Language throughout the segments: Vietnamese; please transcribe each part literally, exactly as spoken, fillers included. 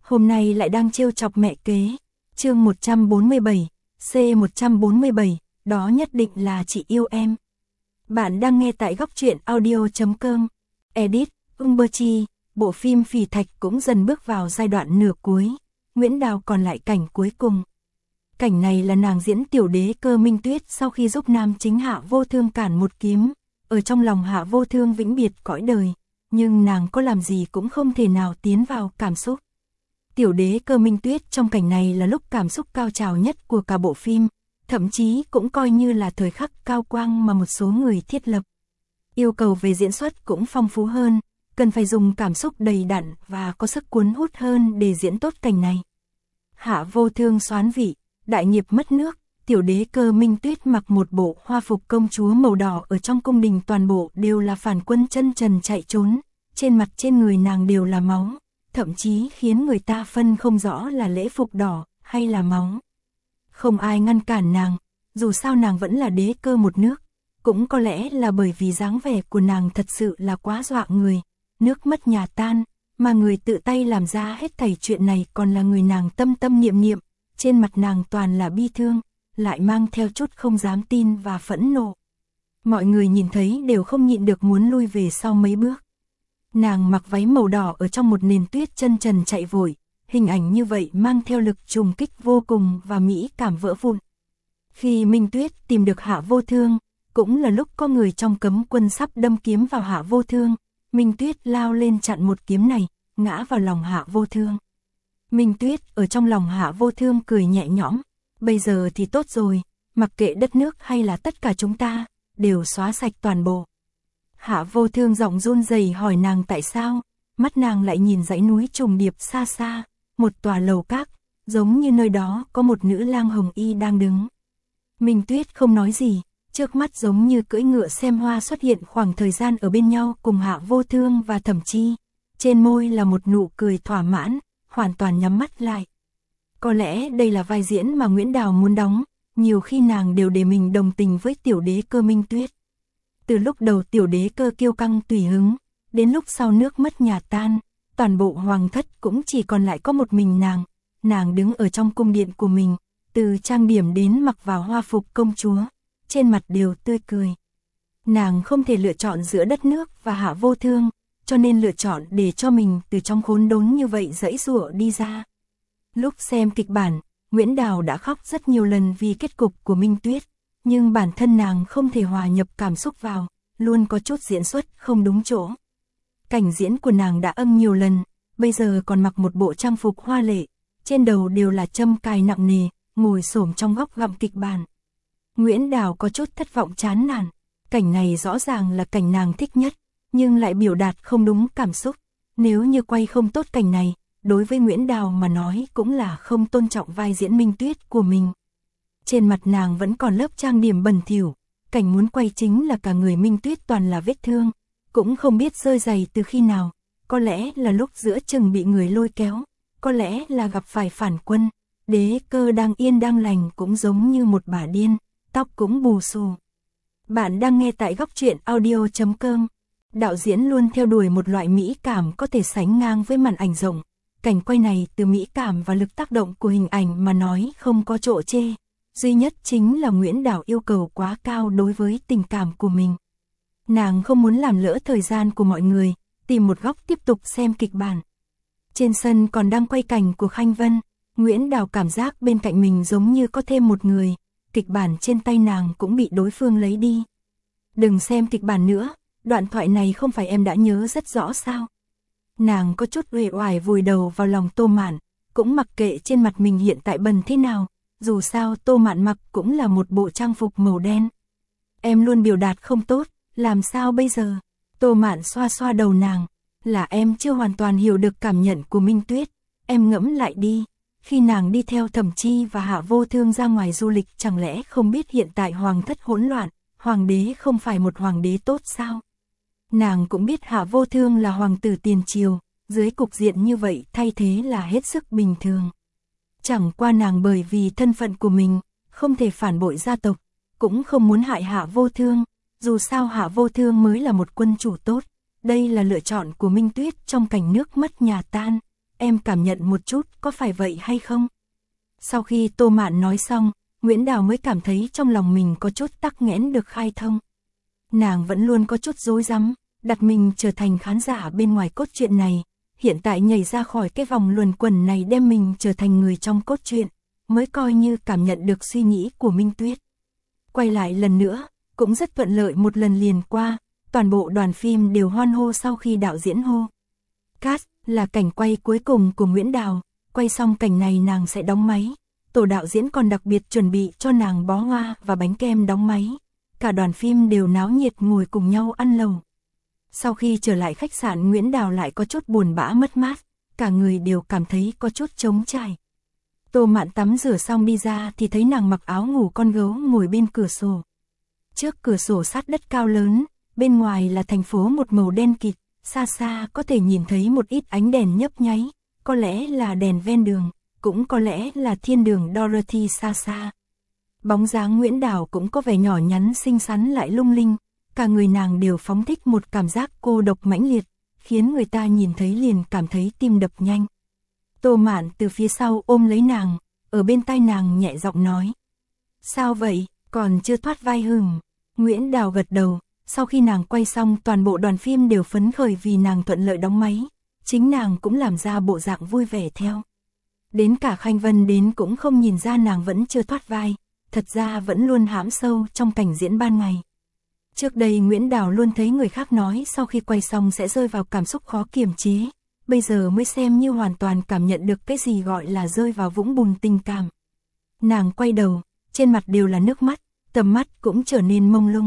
hôm nay lại đang trêu chọc mẹ kế. Chương một trăm bốn mươi bảy, C một trăm bốn mươi bảy, đó nhất định là chị yêu em. Bạn đang nghe tại góc truyện audio chấm com. Edit, Umberchi, bộ phim Phỉ Thạch cũng dần bước vào giai đoạn nửa cuối. Nguyễn Đào còn lại cảnh cuối cùng. Cảnh này là nàng diễn tiểu đế Cơ Minh Tuyết sau khi giúp nam chính Hạ Vô Thương cản một kiếm. Ở trong lòng Hạ Vô Thương vĩnh biệt cõi đời, nhưng nàng có làm gì cũng không thể nào tiến vào cảm xúc. Tiểu đế Cơ Minh Tuyết trong cảnh này là lúc cảm xúc cao trào nhất của cả bộ phim, thậm chí cũng coi như là thời khắc cao quang mà một số người thiết lập. Yêu cầu về diễn xuất cũng phong phú hơn, cần phải dùng cảm xúc đầy đặn và có sức cuốn hút hơn để diễn tốt cảnh này. Hạ Vô Thương soán vị, đại nghiệp mất nước, tiểu đế Cơ Minh Tuyết mặc một bộ hoa phục công chúa màu đỏ, ở trong cung đình toàn bộ đều là phản quân chân trần chạy trốn, trên mặt trên người nàng đều là máu, thậm chí khiến người ta phân không rõ là lễ phục đỏ hay là máu. Không ai ngăn cản nàng, dù sao nàng vẫn là đế cơ một nước, cũng có lẽ là bởi vì dáng vẻ của nàng thật sự là quá dọa người, nước mất nhà tan, mà người tự tay làm ra hết thảy chuyện này còn là người nàng tâm tâm niệm niệm, trên mặt nàng toàn là bi thương, lại mang theo chút không dám tin và phẫn nộ. Mọi người nhìn thấy đều không nhịn được muốn lui về sau mấy bước. Nàng mặc váy màu đỏ ở trong một nền tuyết chân trần chạy vội, hình ảnh như vậy mang theo lực trùng kích vô cùng và mỹ cảm vỡ vụn. Khi Minh Tuyết tìm được Hạ Vô Thương, cũng là lúc có người trong cấm quân sắp đâm kiếm vào Hạ Vô Thương, Minh Tuyết lao lên chặn một kiếm này, ngã vào lòng Hạ Vô Thương. Minh Tuyết ở trong lòng Hạ Vô Thương cười nhẹ nhõm, bây giờ thì tốt rồi, mặc kệ đất nước hay là tất cả chúng ta, đều xóa sạch toàn bộ. Hạ Vô Thương giọng run rẩy hỏi nàng tại sao, mắt nàng lại nhìn dãy núi trùng điệp xa xa, một tòa lầu các, giống như nơi đó có một nữ lang hồng y đang đứng. Minh Tuyết không nói gì, trước mắt giống như cưỡi ngựa xem hoa xuất hiện khoảng thời gian ở bên nhau cùng Hạ Vô Thương và Thẩm Chi, trên môi là một nụ cười thỏa mãn, hoàn toàn nhắm mắt lại. Có lẽ đây là vai diễn mà Nguyễn Đào muốn đóng, nhiều khi nàng đều để mình đồng tình với tiểu đế Cơ Minh Tuyết. Từ lúc đầu tiểu đế Cơ kiêu căng tùy hứng, đến lúc sau nước mất nhà tan, toàn bộ hoàng thất cũng chỉ còn lại có một mình nàng, nàng đứng ở trong cung điện của mình, từ trang điểm đến mặc vào hoa phục công chúa, trên mặt đều tươi cười. Nàng không thể lựa chọn giữa đất nước và Hạ Vô Thương, cho nên lựa chọn để cho mình từ trong khốn đốn như vậy giãy giụa đi ra. Lúc xem kịch bản, Nguyễn Đào đã khóc rất nhiều lần vì kết cục của Minh Tuyết, nhưng bản thân nàng không thể hòa nhập cảm xúc vào, luôn có chút diễn xuất không đúng chỗ. Cảnh diễn của nàng đã âm nhiều lần, bây giờ còn mặc một bộ trang phục hoa lệ, trên đầu đều là châm cài nặng nề, ngồi xổm trong góc gặm kịch bản. Nguyễn Đào có chút thất vọng chán nản, cảnh này rõ ràng là cảnh nàng thích nhất, nhưng lại biểu đạt không đúng cảm xúc. Nếu như quay không tốt cảnh này, đối với Nguyễn Đào mà nói cũng là không tôn trọng vai diễn Minh Tuyết của mình. Trên mặt nàng vẫn còn lớp trang điểm bẩn thỉu, cảnh muốn quay chính là cả người Minh Tuyết toàn là vết thương, cũng không biết rơi giày từ khi nào, có lẽ là lúc giữa chừng bị người lôi kéo, có lẽ là gặp phải phản quân, đế cơ đang yên đang lành cũng giống như một bà điên, tóc cũng bù xù. Bạn đang nghe tại góc truyện audio chấm com. Đạo diễn luôn theo đuổi một loại mỹ cảm có thể sánh ngang với màn ảnh rộng. Cảnh quay này từ mỹ cảm và lực tác động của hình ảnh mà nói không có chỗ chê. Duy nhất chính là Nguyễn Đào yêu cầu quá cao đối với tình cảm của mình. Nàng không muốn làm lỡ thời gian của mọi người, tìm một góc tiếp tục xem kịch bản. Trên sân còn đang quay cảnh của Khanh Vân, Nguyễn Đào cảm giác bên cạnh mình giống như có thêm một người, kịch bản trên tay nàng cũng bị đối phương lấy đi. Đừng xem kịch bản nữa, đoạn thoại này không phải em đã nhớ rất rõ sao? Nàng có chút uể oải vùi đầu vào lòng Tô Mạn, cũng mặc kệ trên mặt mình hiện tại bần thế nào, dù sao Tô Mạn mặc cũng là một bộ trang phục màu đen. Em luôn biểu đạt không tốt, làm sao bây giờ? Tô Mạn xoa xoa đầu nàng, là em chưa hoàn toàn hiểu được cảm nhận của Minh Tuyết, em ngẫm lại đi. Khi nàng đi theo Thẩm Chi và Hạ Vô Thương ra ngoài du lịch, chẳng lẽ không biết hiện tại hoàng thất hỗn loạn, hoàng đế không phải một hoàng đế tốt sao? Nàng cũng biết Hạ Vô Thương là hoàng tử tiền triều, dưới cục diện như vậy thay thế là hết sức bình thường. Chẳng qua nàng bởi vì thân phận của mình, không thể phản bội gia tộc, cũng không muốn hại Hạ Vô Thương, dù sao Hạ Vô Thương mới là một quân chủ tốt, đây là lựa chọn của Minh Tuyết trong cảnh nước mất nhà tan, em cảm nhận một chút, có phải vậy hay không? Sau khi Tô Mạn nói xong, Nguyễn Đào mới cảm thấy trong lòng mình có chút tắc nghẽn được khai thông. Nàng vẫn luôn có chút rối rắm, đặt mình trở thành khán giả bên ngoài cốt truyện này, hiện tại nhảy ra khỏi cái vòng luẩn quẩn này đem mình trở thành người trong cốt truyện, mới coi như cảm nhận được suy nghĩ của Minh Tuyết. Quay lại lần nữa, cũng rất thuận lợi một lần liền qua, toàn bộ đoàn phim đều hoan hô sau khi đạo diễn hô. Cast là cảnh quay cuối cùng của Nguyễn Đào, quay xong cảnh này nàng sẽ đóng máy. Tổ đạo diễn còn đặc biệt chuẩn bị cho nàng bó hoa và bánh kem đóng máy. Cả đoàn phim đều náo nhiệt ngồi cùng nhau ăn lẩu. Sau khi trở lại khách sạn, Nguyễn Đào lại có chút buồn bã mất mát, cả người đều cảm thấy có chút trống trải. Tô Mạn tắm rửa xong đi ra thì thấy nàng mặc áo ngủ con gấu ngồi bên cửa sổ. Trước cửa sổ sát đất cao lớn, bên ngoài là thành phố một màu đen kịt, xa xa có thể nhìn thấy một ít ánh đèn nhấp nháy, có lẽ là đèn ven đường, cũng có lẽ là thiên đường Dorothy xa xa. Bóng dáng Nguyễn Đào cũng có vẻ nhỏ nhắn xinh xắn lại lung linh, cả người nàng đều phóng thích một cảm giác cô độc mãnh liệt, khiến người ta nhìn thấy liền cảm thấy tim đập nhanh. Tô Mạn từ phía sau ôm lấy nàng, ở bên tai nàng nhẹ giọng nói. Sao vậy, còn chưa thoát vai hừm? Nguyễn Đào gật đầu, sau khi nàng quay xong toàn bộ đoàn phim đều phấn khởi vì nàng thuận lợi đóng máy, chính nàng cũng làm ra bộ dạng vui vẻ theo. Đến cả Khanh Vân đến cũng không nhìn ra nàng vẫn chưa thoát vai, thật ra vẫn luôn hãm sâu trong cảnh diễn ban ngày. Trước đây Nguyễn Đào luôn thấy người khác nói sau khi quay xong sẽ rơi vào cảm xúc khó kiềm chế, bây giờ mới xem như hoàn toàn cảm nhận được cái gì gọi là rơi vào vũng bùn tình cảm. Nàng quay đầu, trên mặt đều là nước mắt, tầm mắt cũng trở nên mông lung.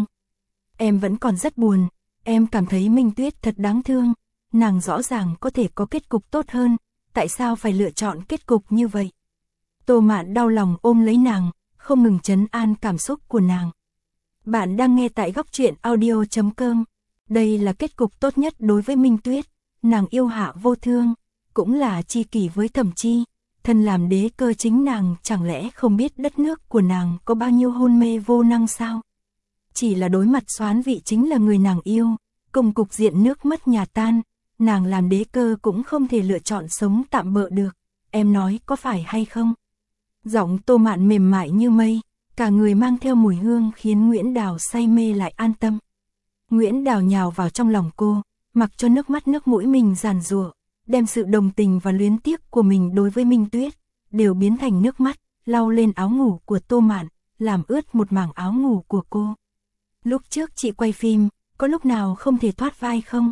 Em vẫn còn rất buồn, em cảm thấy Minh Tuyết thật đáng thương, nàng rõ ràng có thể có kết cục tốt hơn, tại sao phải lựa chọn kết cục như vậy? Tô Mạn đau lòng ôm lấy nàng, không ngừng trấn an cảm xúc của nàng. Bạn đang nghe tại góc truyện audio chấm com. Đây là kết cục tốt nhất đối với Minh Tuyết, nàng yêu Hạ Vô Thương, cũng là tri kỷ với Thẩm Chi, thân làm đế cơ chính nàng chẳng lẽ không biết đất nước của nàng có bao nhiêu hôn mê vô năng sao? Chỉ là đối mặt Soán Vị chính là người nàng yêu, cùng cục diện nước mất nhà tan, nàng làm đế cơ cũng không thể lựa chọn sống tạm bợ được, em nói có phải hay không? Giọng Tô Mạn mềm mại như mây, cả người mang theo mùi hương khiến Nguyễn Đào say mê lại an tâm. Nguyễn Đào nhào vào trong lòng cô, mặc cho nước mắt nước mũi mình giàn giụa, đem sự đồng tình và luyến tiếc của mình đối với Minh Tuyết đều biến thành nước mắt, lau lên áo ngủ của Tô Mạn, làm ướt một mảng áo ngủ của cô. Lúc trước chị quay phim, có lúc nào không thể thoát vai không?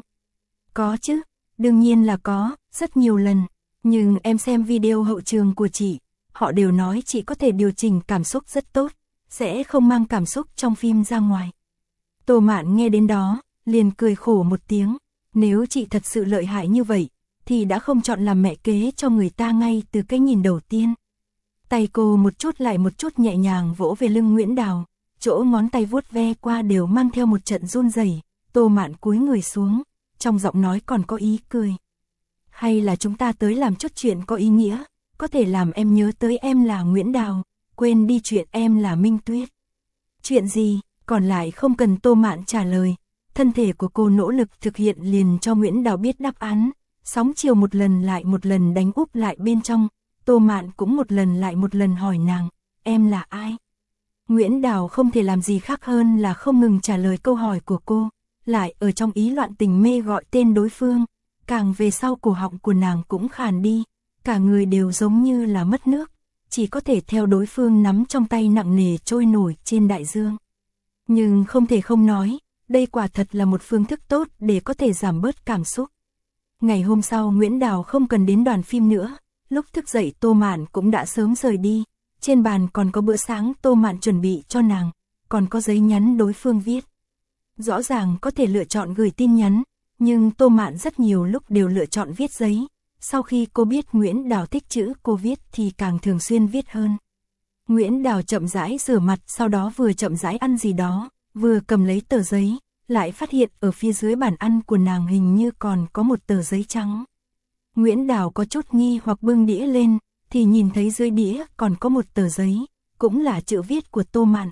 Có chứ, đương nhiên là có, rất nhiều lần, nhưng em xem video hậu trường của chị, họ đều nói chị có thể điều chỉnh cảm xúc rất tốt, sẽ không mang cảm xúc trong phim ra ngoài. Tô Mạn nghe đến đó, liền cười khổ một tiếng, nếu chị thật sự lợi hại như vậy, thì đã không chọn làm mẹ kế cho người ta ngay từ cái nhìn đầu tiên. Tay cô một chút lại một chút nhẹ nhàng vỗ về lưng Nguyễn Đào, chỗ ngón tay vuốt ve qua đều mang theo một trận run rẩy. Tô Mạn cúi người xuống, trong giọng nói còn có ý cười. Hay là chúng ta tới làm chút chuyện có ý nghĩa, có thể làm em nhớ tới em là Nguyễn Đào, quên đi chuyện em là Minh Tuyết. Chuyện gì, còn lại không cần Tô Mạn trả lời, thân thể của cô nỗ lực thực hiện liền cho Nguyễn Đào biết đáp án, sóng chiều một lần lại một lần đánh úp lại bên trong, Tô Mạn cũng một lần lại một lần hỏi nàng, em là ai? Nguyễn Đào không thể làm gì khác hơn là không ngừng trả lời câu hỏi của cô, lại ở trong ý loạn tình mê gọi tên đối phương, càng về sau cổ họng của nàng cũng khàn đi, cả người đều giống như là mất nước, chỉ có thể theo đối phương nắm trong tay nặng nề trôi nổi trên đại dương. Nhưng không thể không nói, đây quả thật là một phương thức tốt để có thể giảm bớt cảm xúc. Ngày hôm sau Nguyễn Đào không cần đến đoàn phim nữa, lúc thức dậy Tô Mạn cũng đã sớm rời đi, trên bàn còn có bữa sáng Tô Mạn chuẩn bị cho nàng, còn có giấy nhắn đối phương viết. Rõ ràng có thể lựa chọn gửi tin nhắn, nhưng Tô Mạn rất nhiều lúc đều lựa chọn viết giấy, sau khi cô biết Nguyễn Đào thích chữ cô viết thì càng thường xuyên viết hơn. Nguyễn Đào chậm rãi rửa mặt, sau đó vừa chậm rãi ăn gì đó, vừa cầm lấy tờ giấy, lại phát hiện ở phía dưới bàn ăn của nàng hình như còn có một tờ giấy trắng. Nguyễn Đào có chút nghi hoặc bưng đĩa lên, thì nhìn thấy dưới đĩa còn có một tờ giấy, cũng là chữ viết của Tô Mạn.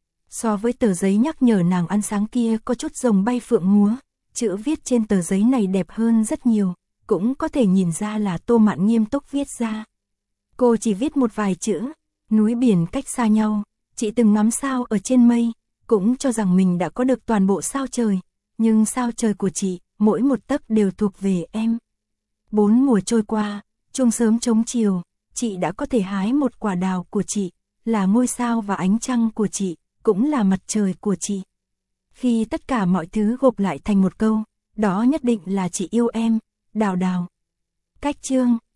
So với tờ giấy nhắc nhở nàng ăn sáng kia có chút rồng bay phượng múa, chữ viết trên tờ giấy này đẹp hơn rất nhiều, cũng có thể nhìn ra là Tô Mạn nghiêm túc viết ra. Cô chỉ viết một vài chữ, núi biển cách xa nhau, chị từng ngắm sao ở trên mây, cũng cho rằng mình đã có được toàn bộ sao trời, nhưng sao trời của chị, mỗi một tấc đều thuộc về em. Bốn mùa trôi qua, chuông sớm trống chiều, chị đã có thể hái một quả đào của chị, là ngôi sao và ánh trăng của chị, cũng là mặt trời của chị. Khi tất cả mọi thứ gộp lại thành một câu, đó nhất định là chị yêu em, Đào Đào. Cách chương